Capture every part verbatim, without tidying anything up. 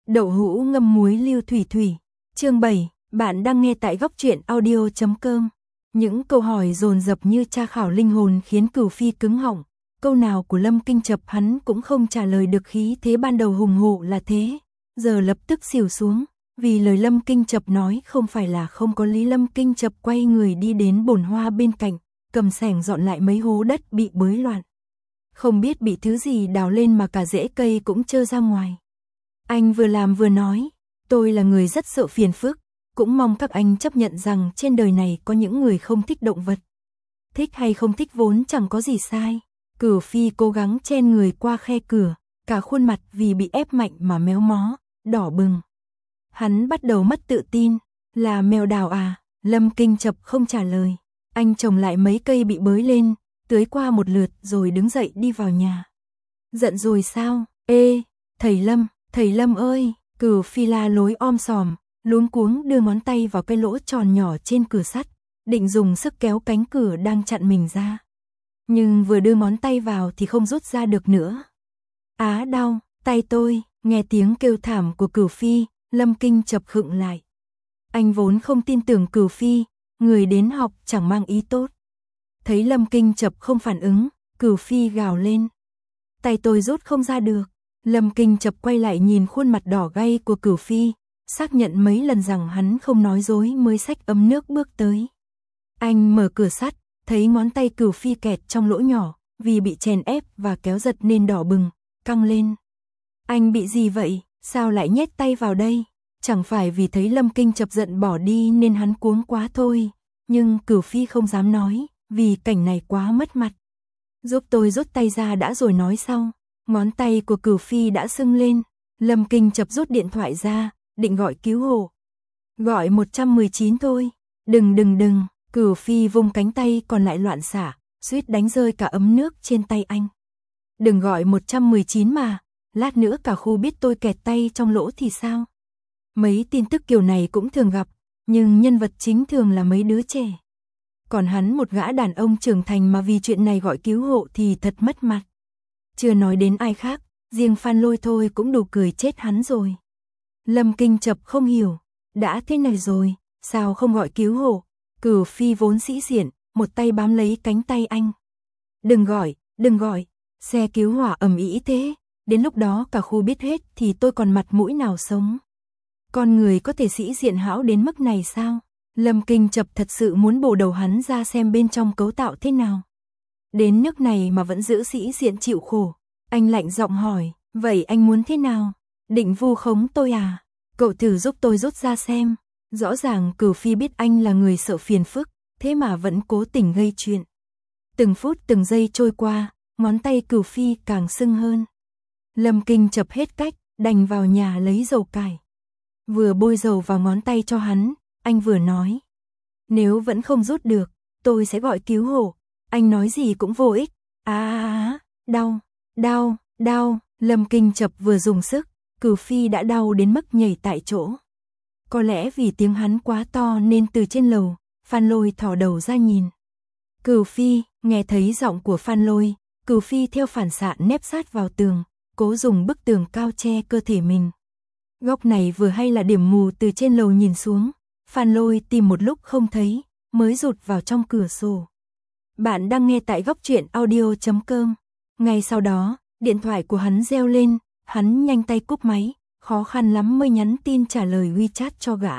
Đậu hũ ngâm muối lưu thủy thủy. Chương bảy, bạn đang nghe tại góc truyện audio chấm com. Những câu hỏi dồn dập như tra khảo linh hồn khiến Cửu Phi cứng họng. Câu nào của Lâm Kinh Chập hắn cũng không trả lời được, khí thế ban đầu hùng hổ là thế, giờ lập tức xỉu xuống, vì lời Lâm Kinh Chập nói không phải là không có lý. Lâm Kinh Chập quay người đi đến bồn hoa bên cạnh, cầm xẻng dọn lại mấy hố đất bị bới loạn. Không biết bị thứ gì đào lên mà cả rễ cây cũng trơ ra ngoài. Anh vừa làm vừa nói, tôi là người rất sợ phiền phức, cũng mong các anh chấp nhận rằng trên đời này có những người không thích động vật. Thích hay không thích vốn chẳng có gì sai. Cửu Phi cố gắng chen người qua khe cửa, cả khuôn mặt vì bị ép mạnh mà méo mó, đỏ bừng. Hắn bắt đầu mất tự tin, là mèo đào à? Lâm Kinh Chập không trả lời. Anh trồng lại mấy cây bị bới lên, tưới qua một lượt rồi đứng dậy đi vào nhà. Giận rồi sao? Ê, thầy Lâm, thầy Lâm ơi! Cửu Phi la lối om sòm, luống cuống đưa ngón tay vào cái lỗ tròn nhỏ trên cửa sắt, định dùng sức kéo cánh cửa đang chặn mình ra. Nhưng vừa đưa ngón tay vào thì không rút ra được nữa. Á đau, tay tôi! Nghe tiếng kêu thảm của Cửu Phi, Lâm Kinh Chập khựng lại. Anh vốn không tin tưởng Cửu Phi, người đến học chẳng mang ý tốt. Thấy Lâm Kinh Chập không phản ứng, Cửu Phi gào lên. Tay tôi rút không ra được. Lâm Kinh Chập quay lại nhìn khuôn mặt đỏ gay của Cửu Phi, xác nhận mấy lần rằng hắn không nói dối mới xách ấm nước bước tới. Anh mở cửa sắt, thấy ngón tay Cửu Phi kẹt trong lỗ nhỏ, vì bị chèn ép và kéo giật nên đỏ bừng, căng lên. Anh bị gì vậy? Sao lại nhét tay vào đây? Chẳng phải vì thấy Lâm Kinh Chập giận bỏ đi nên hắn cuống quá thôi. Nhưng Cửu Phi không dám nói, vì cảnh này quá mất mặt. Giúp tôi rút tay ra đã rồi nói sau. Ngón tay của Cửu Phi đã sưng lên. Lâm Kinh Chập rút điện thoại ra, định gọi cứu hộ. Gọi một một chín thôi. Đừng đừng đừng. Cửu Phi vung cánh tay còn lại loạn xả, suýt đánh rơi cả ấm nước trên tay anh. Đừng gọi một một chín mà, lát nữa cả khu biết tôi kẹt tay trong lỗ thì sao? Mấy tin tức kiểu này cũng thường gặp, nhưng nhân vật chính thường là mấy đứa trẻ. Còn hắn một gã đàn ông trưởng thành mà vì chuyện này gọi cứu hộ thì thật mất mặt. Chưa nói đến ai khác, riêng Phan Lôi thôi cũng đủ cười chết hắn rồi. Lâm Kinh Chập không hiểu, đã thế này rồi, sao không gọi cứu hộ? Cửu Phi vốn sĩ diện, một tay bám lấy cánh tay anh. Đừng gọi, đừng gọi, xe cứu hỏa ầm ĩ thế, đến lúc đó cả khu biết hết thì tôi còn mặt mũi nào sống. Con người có thể sĩ diện hão đến mức này sao? Lâm Kinh Chập thật sự muốn bổ đầu hắn ra xem bên trong cấu tạo thế nào. Đến nước này mà vẫn giữ sĩ diện chịu khổ. Anh lạnh giọng hỏi, vậy anh muốn thế nào? Định vu khống tôi à? Cậu thử giúp tôi rút ra xem. Rõ ràng Cửu Phi biết anh là người sợ phiền phức, thế mà vẫn cố tình gây chuyện. Từng phút từng giây trôi qua, ngón tay Cửu Phi càng sưng hơn. Lâm Kinh Chập hết cách, đành vào nhà lấy dầu cải. Vừa bôi dầu vào ngón tay cho hắn, anh vừa nói. Nếu vẫn không rút được, tôi sẽ gọi cứu hộ. Anh nói gì cũng vô ích. À, à, à đau, đau, đau. Lâm Kinh Chập vừa dùng sức, Cửu Phi đã đau đến mức nhảy tại chỗ. Có lẽ vì tiếng hắn quá to nên từ trên lầu, Phan Lôi thò đầu ra nhìn. Cửu Phi, nghe thấy giọng của Phan Lôi, Cửu Phi theo phản xạ nép sát vào tường, cố dùng bức tường cao che cơ thể mình. Góc này vừa hay là điểm mù từ trên lầu nhìn xuống, Phan Lôi tìm một lúc không thấy, mới rụt vào trong cửa sổ. Bạn đang nghe tại góc truyện audio chấm com. Ngay sau đó, điện thoại của hắn reo lên, hắn nhanh tay cúp máy, khó khăn lắm mới nhắn tin trả lời WeChat cho gã.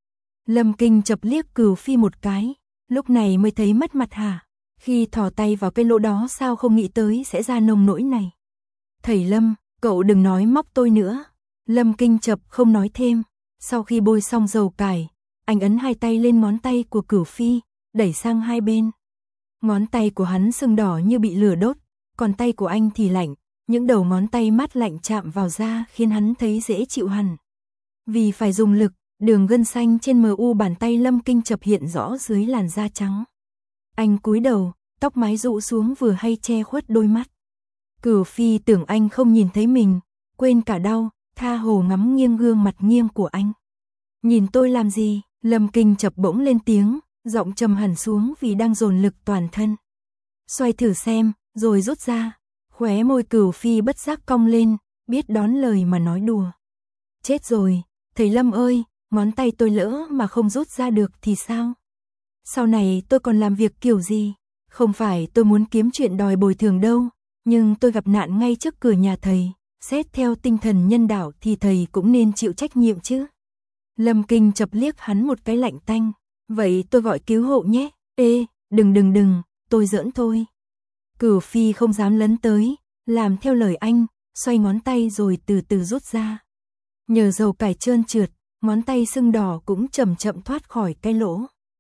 Lâm Kinh Chập liếc Cửu Phi một cái, lúc này mới thấy mất mặt hả? Khi thò tay vào cái lỗ đó sao không nghĩ tới sẽ ra nông nỗi này. Thầy Lâm, cậu đừng nói móc tôi nữa. Lâm Kinh Chập không nói thêm, sau khi bôi xong dầu cải, anh ấn hai tay lên ngón tay của Cửu Phi, đẩy sang hai bên. Ngón tay của hắn sưng đỏ như bị lửa đốt, còn tay của anh thì lạnh, những đầu ngón tay mát lạnh chạm vào da khiến hắn thấy dễ chịu hẳn. Vì phải dùng lực, đường gân xanh trên mờ u bàn tay Lâm Kinh Chập hiện rõ dưới làn da trắng. Anh cúi đầu, tóc mái rũ xuống vừa hay che khuất đôi mắt. Cửu Phi tưởng anh không nhìn thấy mình, quên cả đau, tha hồ ngắm nghiêng gương mặt nghiêng của anh. Nhìn tôi làm gì? Lâm Kinh Chập bỗng lên tiếng, giọng trầm hẳn xuống vì đang dồn lực toàn thân. Xoay thử xem, rồi rút ra. Khóe môi Cửu Phi bất giác cong lên, biết đón lời mà nói đùa. Chết rồi, thầy Lâm ơi, ngón tay tôi lỡ mà không rút ra được thì sao? Sau này tôi còn làm việc kiểu gì? Không phải tôi muốn kiếm chuyện đòi bồi thường đâu, nhưng tôi gặp nạn ngay trước cửa nhà thầy, xét theo tinh thần nhân đạo thì thầy cũng nên chịu trách nhiệm chứ. Lâm Kinh chập liếc hắn một cái lạnh tanh, vậy tôi gọi cứu hộ nhé. Ê, đừng đừng đừng, tôi giỡn thôi. Cửu Phi không dám lấn tới, làm theo lời anh, xoay ngón tay rồi từ từ rút ra. Nhờ dầu cải trơn trượt, ngón tay sưng đỏ cũng chậm chậm thoát khỏi cái lỗ.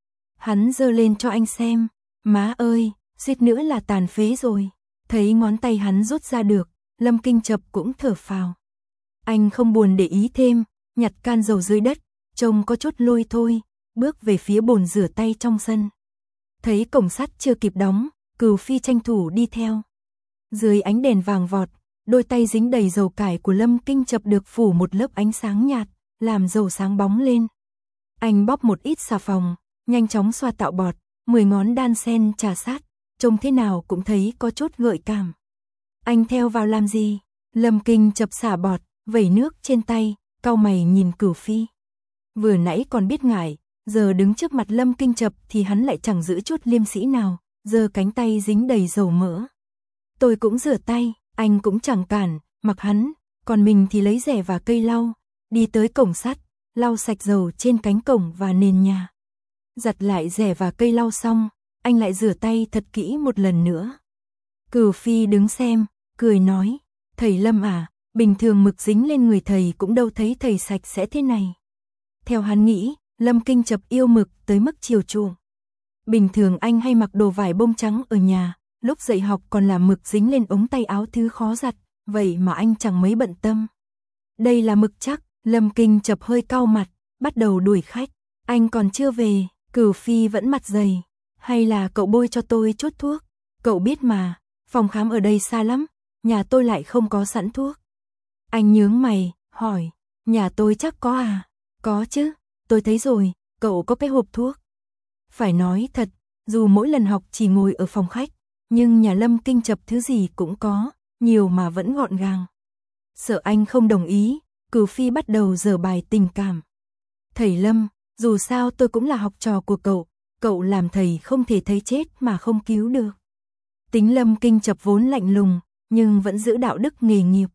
Hắn giơ lên cho anh xem, má ơi, suýt nữa là tàn phế rồi. Thấy ngón tay hắn rút ra được, Lâm Kinh chập cũng thở phào. Anh không buồn để ý thêm, nhặt can dầu dưới đất, trông có chút lôi thôi, bước về phía bồn rửa tay trong sân. Thấy cổng sắt chưa kịp đóng, Cửu Phi tranh thủ đi theo. Dưới ánh đèn vàng vọt, đôi tay dính đầy dầu cải của Lâm Kinh chập được phủ một lớp ánh sáng nhạt, làm dầu sáng bóng lên. Anh bóp một ít xà phòng, nhanh chóng xoa tạo bọt, mười ngón đan sen trà sát, trông thế nào cũng thấy có chút gợi cảm. Anh theo vào làm gì? Lâm Kinh chập xả bọt, vẩy nước trên tay, cau mày nhìn Cửu Phi. Vừa nãy còn biết ngại, giờ đứng trước mặt Lâm Kinh chập thì hắn lại chẳng giữ chút liêm sĩ nào, giơ cánh tay dính đầy dầu mỡ. Tôi cũng rửa tay, anh cũng chẳng cản, mặc hắn, còn mình thì lấy rẻ và cây lau, đi tới cổng sắt, lau sạch dầu trên cánh cổng và nền nhà. Giặt lại rẻ và cây lau xong, anh lại rửa tay thật kỹ một lần nữa. Cửu Phi đứng xem, cười nói, thầy Lâm à, bình thường mực dính lên người thầy cũng đâu thấy thầy sạch sẽ thế này. Theo hắn nghĩ, Lâm Kinh chập yêu mực tới mức chiều chuộng. Bình thường anh hay mặc đồ vải bông trắng ở nhà, lúc dạy học còn làm mực dính lên ống tay áo thứ khó giặt, vậy mà anh chẳng mấy bận tâm. Đây là mực chắc, Lâm Kinh chập hơi cau mặt, bắt đầu đuổi khách. Anh còn chưa về, Cửu Phi vẫn mặt dày. Hay là cậu bôi cho tôi chút thuốc? Cậu biết mà, phòng khám ở đây xa lắm, nhà tôi lại không có sẵn thuốc. Anh nhướng mày, hỏi, nhà tôi chắc có à? Có chứ, tôi thấy rồi, cậu có cái hộp thuốc. Phải nói thật, dù mỗi lần học chỉ ngồi ở phòng khách, nhưng nhà Lâm Kinh chập thứ gì cũng có, nhiều mà vẫn gọn gàng. Sợ anh không đồng ý, Cửu Phi bắt đầu giở bài tình cảm. Thầy Lâm, dù sao tôi cũng là học trò của cậu, cậu làm thầy không thể thấy chết mà không cứu được. Tính Lâm Kinh chập vốn lạnh lùng, nhưng vẫn giữ đạo đức nghề nghiệp.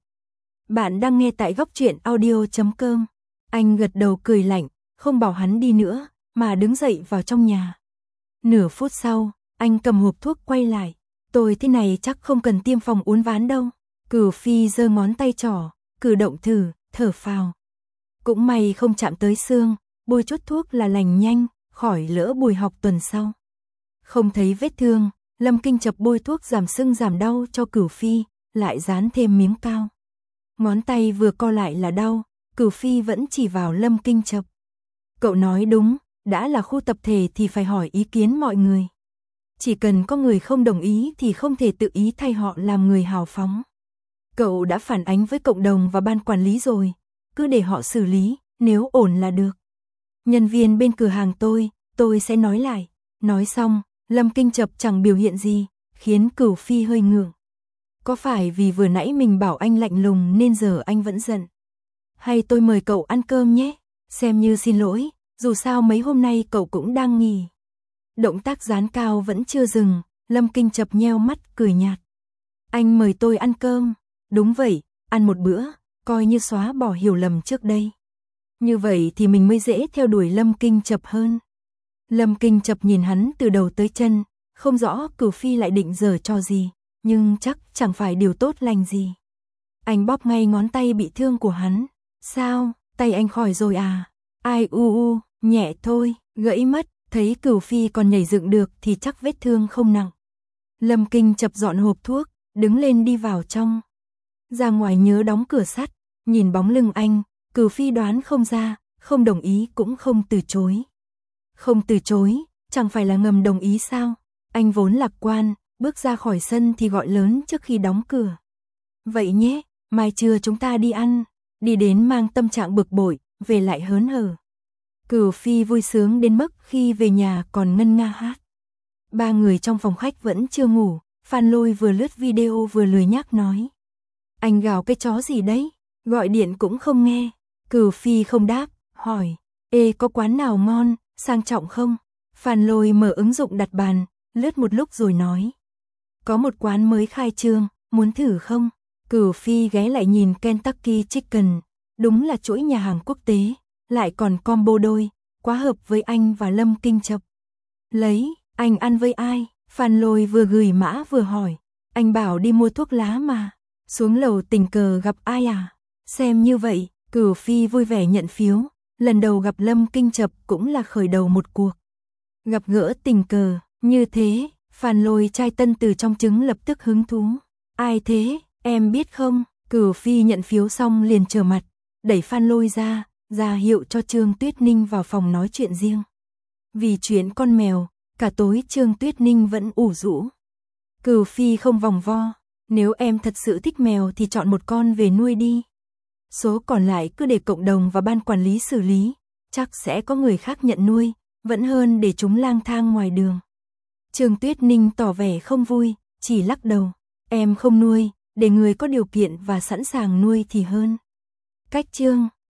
Bạn đang nghe tại góc truyện audio chấm com. Anh gật đầu cười lạnh, không bảo hắn đi nữa, mà đứng dậy vào trong nhà. Nửa phút sau, anh cầm hộp thuốc quay lại. Tôi thế này chắc không cần tiêm phòng uốn ván đâu. Cửu Phi giơ ngón tay trỏ, cử động thử, thở phào. Cũng may không chạm tới xương, bôi chút thuốc là lành nhanh, khỏi lỡ buổi học tuần sau. Không thấy vết thương, Lâm Kinh chập bôi thuốc giảm sưng giảm đau cho Cửu Phi, lại dán thêm miếng cao. Ngón tay vừa co lại là đau, Cửu Phi vẫn chỉ vào Lâm Kinh chập. Cậu nói đúng, đã là khu tập thể thì phải hỏi ý kiến mọi người. Chỉ cần có người không đồng ý thì không thể tự ý thay họ làm người hào phóng. Cậu đã phản ánh với cộng đồng và ban quản lý rồi, cứ để họ xử lý, nếu ổn là được. Nhân viên bên cửa hàng tôi, tôi sẽ nói lại. Nói xong, Lâm Kinh chập chẳng biểu hiện gì, khiến Cửu Phi hơi ngượng. Có phải vì vừa nãy mình bảo anh lạnh lùng nên giờ anh vẫn giận? Hay tôi mời cậu ăn cơm nhé, xem như xin lỗi, dù sao mấy hôm nay cậu cũng đang nghỉ. Động tác dán cao vẫn chưa dừng, Lâm Kinh chập nheo mắt cười nhạt. Anh mời tôi ăn cơm, đúng vậy, ăn một bữa, coi như xóa bỏ hiểu lầm trước đây. Như vậy thì mình mới dễ theo đuổi Lâm Kinh chập hơn. Lâm Kinh chập nhìn hắn từ đầu tới chân, không rõ Cửu Phi lại định giở trò gì, nhưng chắc chẳng phải điều tốt lành gì. Anh bóp ngay ngón tay bị thương của hắn. Sao, tay anh khỏi rồi à? Ai u u, nhẹ thôi, gãy mất, thấy Cửu Phi còn nhảy dựng được thì chắc vết thương không nặng. Lâm Kinh chập dọn hộp thuốc, đứng lên đi vào trong. Ra ngoài nhớ đóng cửa sắt, nhìn bóng lưng anh, Cửu Phi đoán không ra, không đồng ý cũng không từ chối. Không từ chối, chẳng phải là ngầm đồng ý sao? Anh vốn lạc quan, bước ra khỏi sân thì gọi lớn trước khi đóng cửa. Vậy nhé, mai trưa chúng ta đi ăn. Đi đến mang tâm trạng bực bội, về lại hớn hở. Cửu Phi vui sướng đến mức khi về nhà còn ngân nga hát. Ba người trong phòng khách vẫn chưa ngủ, Phan Lôi vừa lướt video vừa lười nhác nói. Anh gào cái chó gì đấy, gọi điện cũng không nghe. Cửu Phi không đáp, hỏi, ê có quán nào ngon, sang trọng không? Phan Lôi mở ứng dụng đặt bàn, lướt một lúc rồi nói. Có một quán mới khai trương, muốn thử không? Cửu Phi ghé lại nhìn Kentucky Chicken, đúng là chuỗi nhà hàng quốc tế, lại còn combo đôi, quá hợp với anh và Lâm Kinh Chập. Lấy, anh ăn với ai? Phan Lôi vừa gửi mã vừa hỏi, anh bảo đi mua thuốc lá mà, xuống lầu tình cờ gặp ai à? Xem như vậy, Cửu Phi vui vẻ nhận phiếu, lần đầu gặp Lâm Kinh Chập cũng là khởi đầu một cuộc. Gặp gỡ tình cờ, như thế, Phan Lôi trai tân từ trong trứng lập tức hứng thú. Ai thế, em biết không? Cửu Phi nhận phiếu xong liền trở mặt, đẩy Phan Lôi ra, ra hiệu cho Trương Tuyết Ninh vào phòng nói chuyện riêng. Vì chuyện con mèo, cả tối Trương Tuyết Ninh vẫn ủ rũ. Cửu Phi không vòng vo, nếu em thật sự thích mèo thì chọn một con về nuôi đi. Số còn lại cứ để cộng đồng và ban quản lý xử lý, chắc sẽ có người khác nhận nuôi, vẫn hơn để chúng lang thang ngoài đường. Trương Tuyết Ninh tỏ vẻ không vui, chỉ lắc đầu, em không nuôi, để người có điều kiện và sẵn sàng nuôi thì hơn. Cách Trương